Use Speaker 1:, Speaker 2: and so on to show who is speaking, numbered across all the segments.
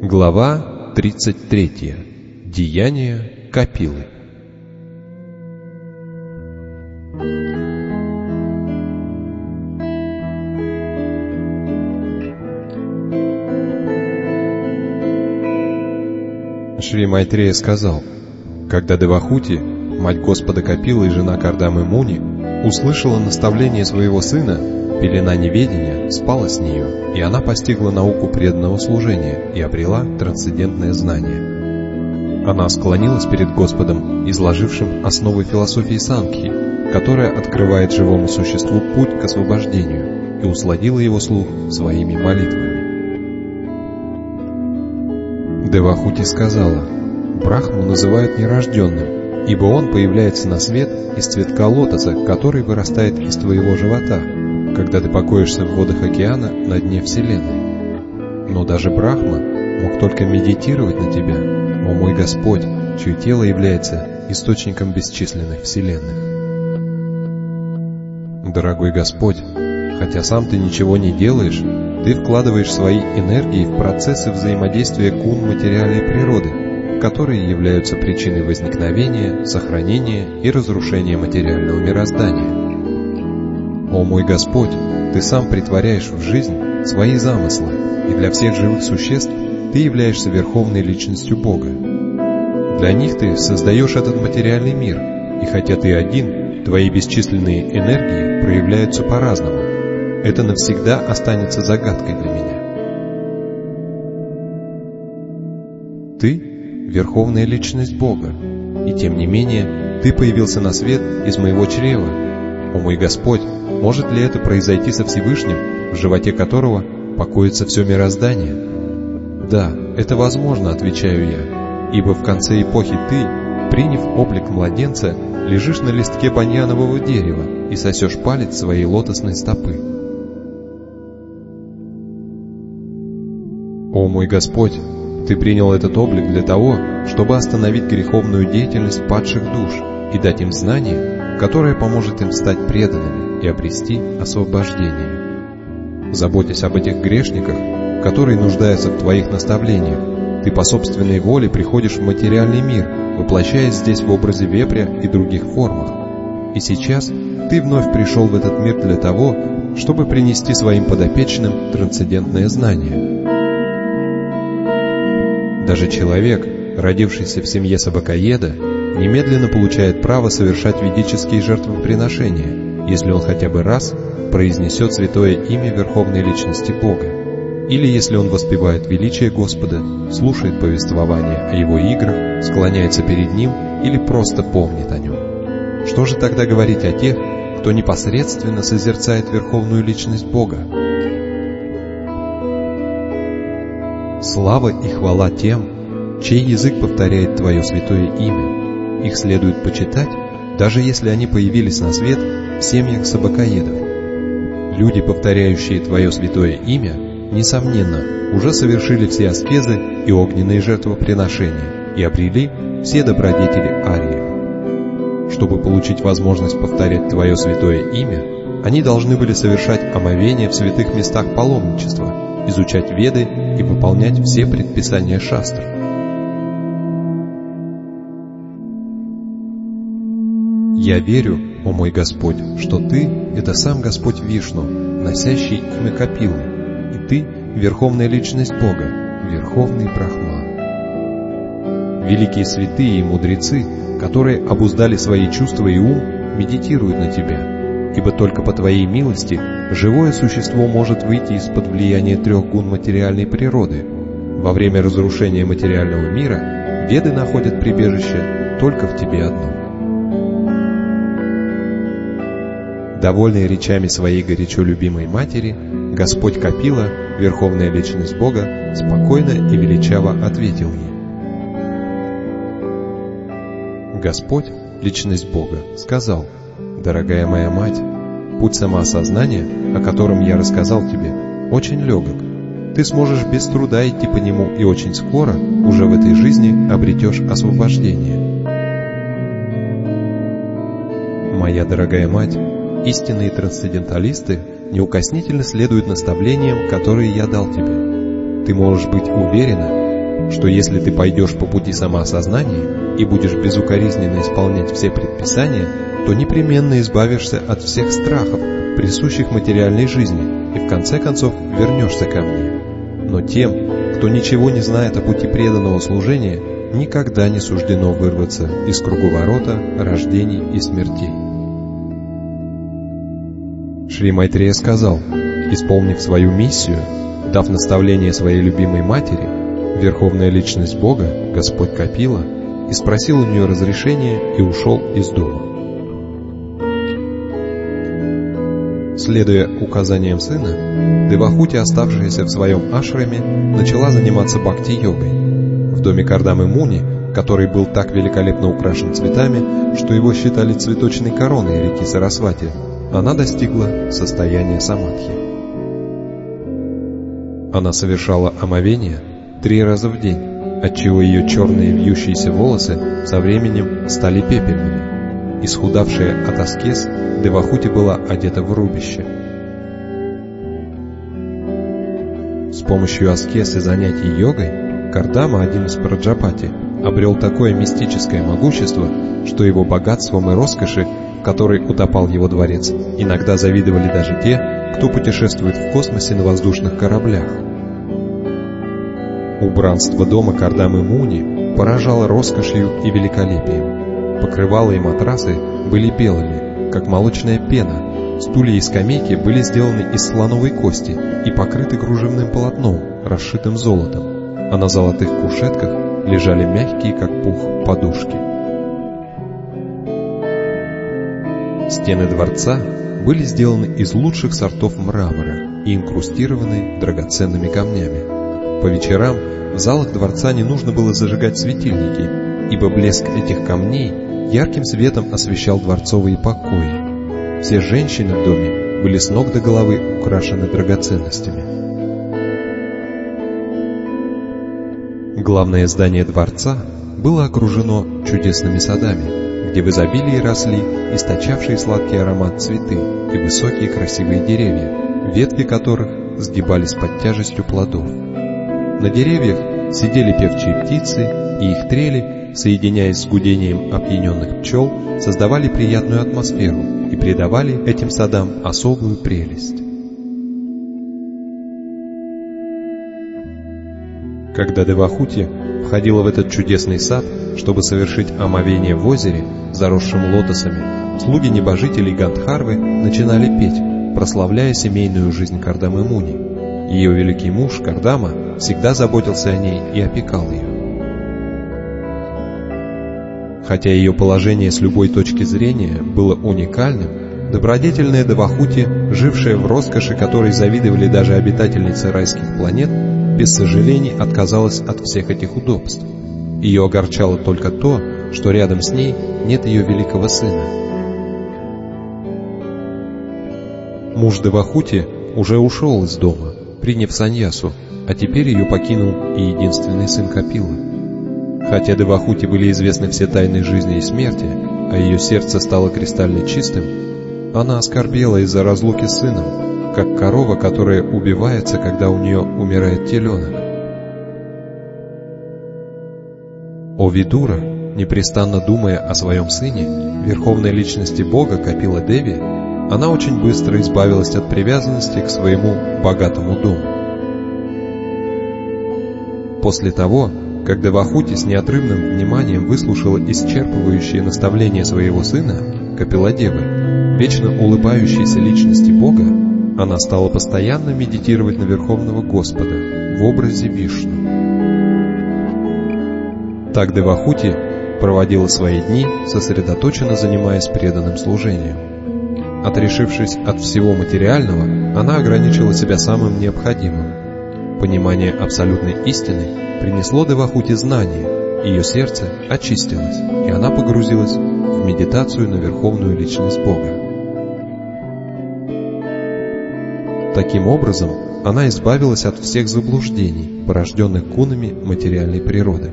Speaker 1: Глава 33. Деяния Капилы. Шри Майтрея сказал: когда Девахути, мать Господа Капилы и жена Кардамы Муни, услышала наставление своего сына, пелена неведения спала с нее, и она постигла науку преданного служения и обрела трансцендентное знание. Она склонилась перед Господом, изложившим основы философии Санкхи, которая открывает живому существу путь к освобождению, и усладила его слух своими молитвами. Девахути сказала: Брахму называют нерожденным, ибо он появляется на свет из цветка лотоса, который вырастает из твоего живота, когда ты покоишься в водах океана на дне Вселенной. Но даже Брахма мог только медитировать на тебя, о мой Господь, чье тело является источником бесчисленных вселенных. Дорогой Господь, хотя сам ты ничего не делаешь, ты вкладываешь свои энергии в процессы взаимодействия гун материальной природы, которые являются причиной возникновения, сохранения и разрушения материального мироздания. О мой Господь, Ты сам претворяешь в жизнь свои замыслы, и для всех живых существ Ты являешься Верховной Личностью Бога. Для них Ты создаешь этот материальный мир, и хотя Ты один, Твои бесчисленные энергии проявляются по-разному. Это навсегда останется загадкой для меня. Ты — Верховная Личность Бога, и тем не менее Ты появился на свет из моего чрева. О мой Господь, может ли это произойти со Всевышним, в животе которого покоится все мироздание? Да, это возможно, отвечаю я, ибо в конце эпохи ты, приняв облик младенца, лежишь на листке баньянового дерева и сосешь палец своей лотосной стопы. О мой Господь, Ты принял этот облик для того, чтобы остановить греховную деятельность падших душ и дать им знание, которое поможет им стать преданными и обрести освобождение. Заботясь об этих грешниках, которые нуждаются в Твоих наставлениях, Ты по собственной воле приходишь в материальный мир, воплощаясь здесь в образе вепря и других формах. И сейчас Ты вновь пришел в этот мир для того, чтобы принести своим подопечным трансцендентное знание. Даже человек, родившийся в семье собакоеда, немедленно получает право совершать ведические жертвоприношения, если он хотя бы раз произнесет святое имя Верховной Личности Бога, или если он воспевает величие Господа, слушает повествование о Его играх, склоняется перед Ним или просто помнит о Нем. Что же тогда говорить о тех, кто непосредственно созерцает Верховную Личность Бога? Слава и хвала тем, чей язык повторяет Твое святое имя. Их следует почитать, даже если они появились на свет в семьях собакоедов. Люди, повторяющие Твое святое имя, несомненно, уже совершили все аскезы и огненные жертвоприношения и обрели все добродетели ариев. Чтобы получить возможность повторять Твое святое имя, они должны были совершать омовение в святых местах паломничества, изучать Веды и выполнять все предписания шастр. Я верю, о мой Господь, что Ты — это сам Господь Вишну, носящий имя Капилы, и Ты — Верховная Личность Бога, Верховный Брахма. Великие святые и мудрецы, которые обуздали свои чувства и ум, медитируют на Тебя, ибо только по Твоей милости живое существо может выйти из-под влияния трех гун материальной природы. Во время разрушения материального мира Веды находят прибежище только в Тебе одном. Довольный речами своей горячо любимой матери, Господь Капила, Верховная Личность Бога, спокойно и величаво ответил ей. Господь, Личность Бога, сказал: «Дорогая моя мать, путь самоосознания, о котором я рассказал тебе, очень легок. Ты сможешь без труда идти по нему и очень скоро, уже в этой жизни, обретешь освобождение». Моя дорогая мать, истинные трансценденталисты неукоснительно следуют наставлениям, которые я дал тебе. Ты можешь быть уверена, что если ты пойдешь по пути самоосознания и будешь безукоризненно исполнять все предписания, то непременно избавишься от всех страхов, присущих материальной жизни, и в конце концов вернешься ко мне. Но тем, кто ничего не знает о пути преданного служения, никогда не суждено вырваться из круговорота рождений и смертей. Шри Майтрея сказал: исполнив свою миссию, дав наставление своей любимой матери, Верховная Личность Бога, Господь Капила, и спросил у нее разрешения и ушел из дома. Следуя указаниям сына, Девахути, оставшаяся в своем ашраме, начала заниматься бхакти-йогой. В доме Кардамы Муни, который был так великолепно украшен цветами, что его считали цветочной короной реки Сарасвати, она достигла состояния самадхи. Она совершала омовение 3 раза в день, отчего ее черные вьющиеся волосы со временем стали пепельными. Исхудавшая от аскез, Девахути была одета в рубище. С помощью аскез и занятий йогой Кардама, один из Праджапати, обрел такое мистическое могущество, что его богатством и роскоши, в которой утопал его дворец, иногда завидовали даже те, кто путешествует в космосе на воздушных кораблях. Убранство дома Кардамы Муни поражало роскошью и великолепием. Покрывала и матрасы были белыми, как молочная пена, стулья и скамейки были сделаны из слоновой кости и покрыты кружевным полотном, расшитым золотом, а на золотых кушетках лежали мягкие, как пух, подушки. Стены дворца были сделаны из лучших сортов мрамора и инкрустированы драгоценными камнями. По вечерам в залах дворца не нужно было зажигать светильники, ибо блеск этих камней ярким светом освещал дворцовые покои. Все женщины в доме были с ног до головы украшены драгоценностями. Главное здание дворца было окружено чудесными садами, где в изобилии росли источавшие сладкий аромат цветы и высокие красивые деревья, ветви которых сгибались под тяжестью плодов. На деревьях сидели певчие птицы, и их трели, соединяясь с гудением опьяненных пчел, создавали приятную атмосферу и придавали этим садам особую прелесть. Когда Девахути входила в этот чудесный сад, чтобы совершить омовение в озере, заросшем лотосами, слуги небожителей Гандхарвы начинали петь, прославляя семейную жизнь Кардамы Муни. Ее великий муж Кардама всегда заботился о ней и опекал ее. Хотя ее положение с любой точки зрения было уникальным, добродетельная Девахути, жившая в роскоши, которой завидовали даже обитательницы райских планет, без сожалений отказалась от всех этих удобств. Ее огорчало только то, что рядом с ней нет ее великого сына. Муж Девахути уже ушел из дома, приняв саньясу, а теперь ее покинул и единственный сын Капила. Хотя Девахути были известны все тайны жизни и смерти, а ее сердце стало кристально чистым, она оскорбела из-за разлуки с сыном, как корова, которая убивается, когда у нее умирает теленок. О Видура, непрестанно думая о своем сыне, верховной личности Бога Капила Деви, она очень быстро избавилась от привязанности к своему богатому дому. После того, как Девахути с неотрывным вниманием выслушала исчерпывающие наставления своего сына, Капиладевы, вечно улыбающейся личности Бога, она стала постоянно медитировать на Верховного Господа в образе Вишну. Так Девахути проводила свои дни, сосредоточенно занимаясь преданным служением. Отрешившись от всего материального, она ограничила себя самым необходимым. Понимание абсолютной истины принесло Девахути знание, ее сердце очистилось, и она погрузилась в медитацию на Верховную Личность Бога. Таким образом, она избавилась от всех заблуждений, порожденных гунами материальной природы.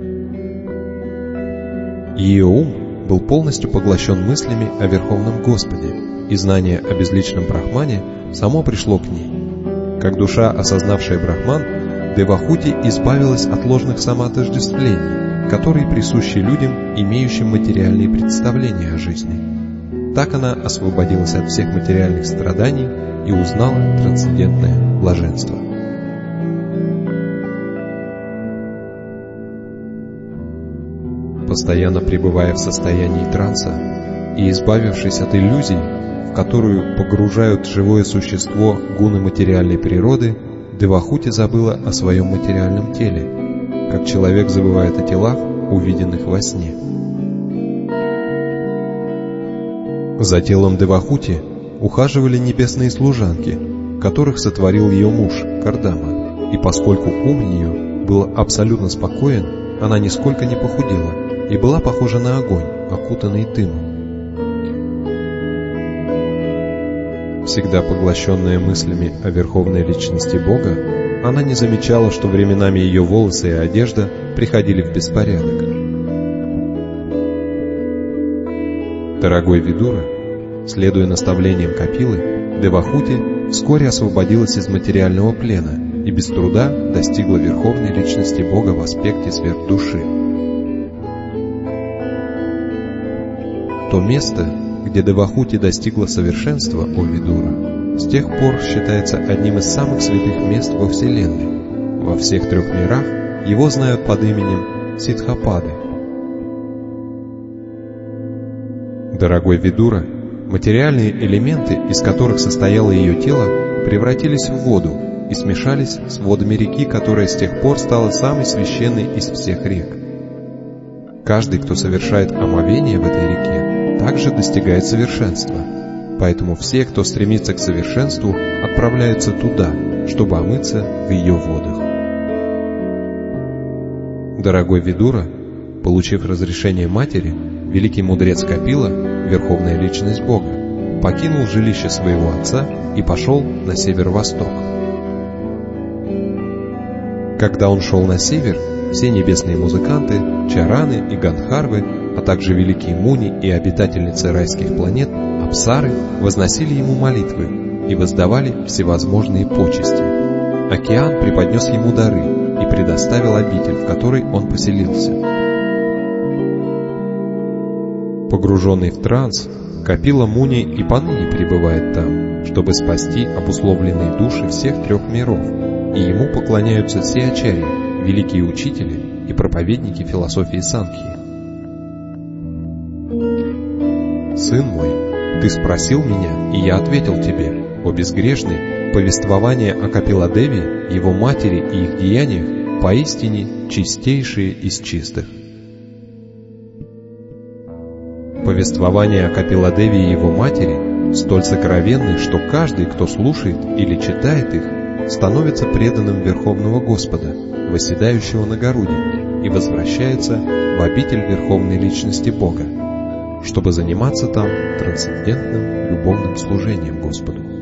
Speaker 1: Ее ум был полностью поглощен мыслями о Верховном Господе, и знание о безличном Брахмане само пришло к ней. Как душа, осознавшая Брахман, Девахути избавилась от ложных самоотождествлений, которые присущи людям, имеющим материальные представления о жизни. Так она освободилась от всех материальных страданий и узнала трансцендентное блаженство. Постоянно пребывая в состоянии транса и избавившись от иллюзий, в которую погружают живое существо гуны материальной природы, Девахути забыла о своем материальном теле, как человек забывает о телах, увиденных во сне. За телом Девахути ухаживали небесные служанки, которых сотворил ее муж, Кардама, и поскольку ум ее был абсолютно спокоен, она нисколько не похудела и была похожа на огонь, окутанный дымом. Всегда поглощенная мыслями о верховной личности Бога, она не замечала, что временами ее волосы и одежда приходили в беспорядок. Дорогой Видура, следуя наставлениям Капилы, Девахути вскоре освободилась из материального плена и без труда достигла верховной личности Бога в аспекте сверхдуши. То место, где Девахути достигла совершенства, о Видура, с тех пор считается одним из самых святых мест во Вселенной. Во всех 3 мирах его знают под именем Сиддхапады. Дорогой Видура, материальные элементы, из которых состояло ее тело, превратились в воду и смешались с водами реки, которая с тех пор стала самой священной из всех рек. Каждый, кто совершает омовение в этой реке, также достигает совершенства. Поэтому все, кто стремится к совершенству, отправляются туда, чтобы омыться в ее водах. Дорогой Видура, получив разрешение матери, великий мудрец Капила, верховная личность Бога, покинул жилище своего отца и пошел на северо-восток. Когда он шел на север, все небесные музыканты, чараны и гандхарвы, а также великие муни и обитательницы райских планет, апсары, возносили ему молитвы и воздавали всевозможные почести. Океан преподнес ему дары и предоставил обитель, в которой он поселился. Погруженный в транс, Капила Муни и поныне пребывает там, чтобы спасти обусловленные души всех 3 миров, и ему поклоняются все ачарьи, великие учители и проповедники философии Санхьи. Сын мой, ты спросил меня, и я ответил тебе, о безгрешный, повествование о Капиладеви, его матери и их деяниях поистине чистейшие из чистых. Повествования о Капиладеви и его матери столь сокровенны, что каждый, кто слушает или читает их, становится преданным Верховного Господа, восседающего на Гаруде, и возвращается в обитель Верховной Личности Бога, чтобы заниматься там трансцендентным любовным служением Господу.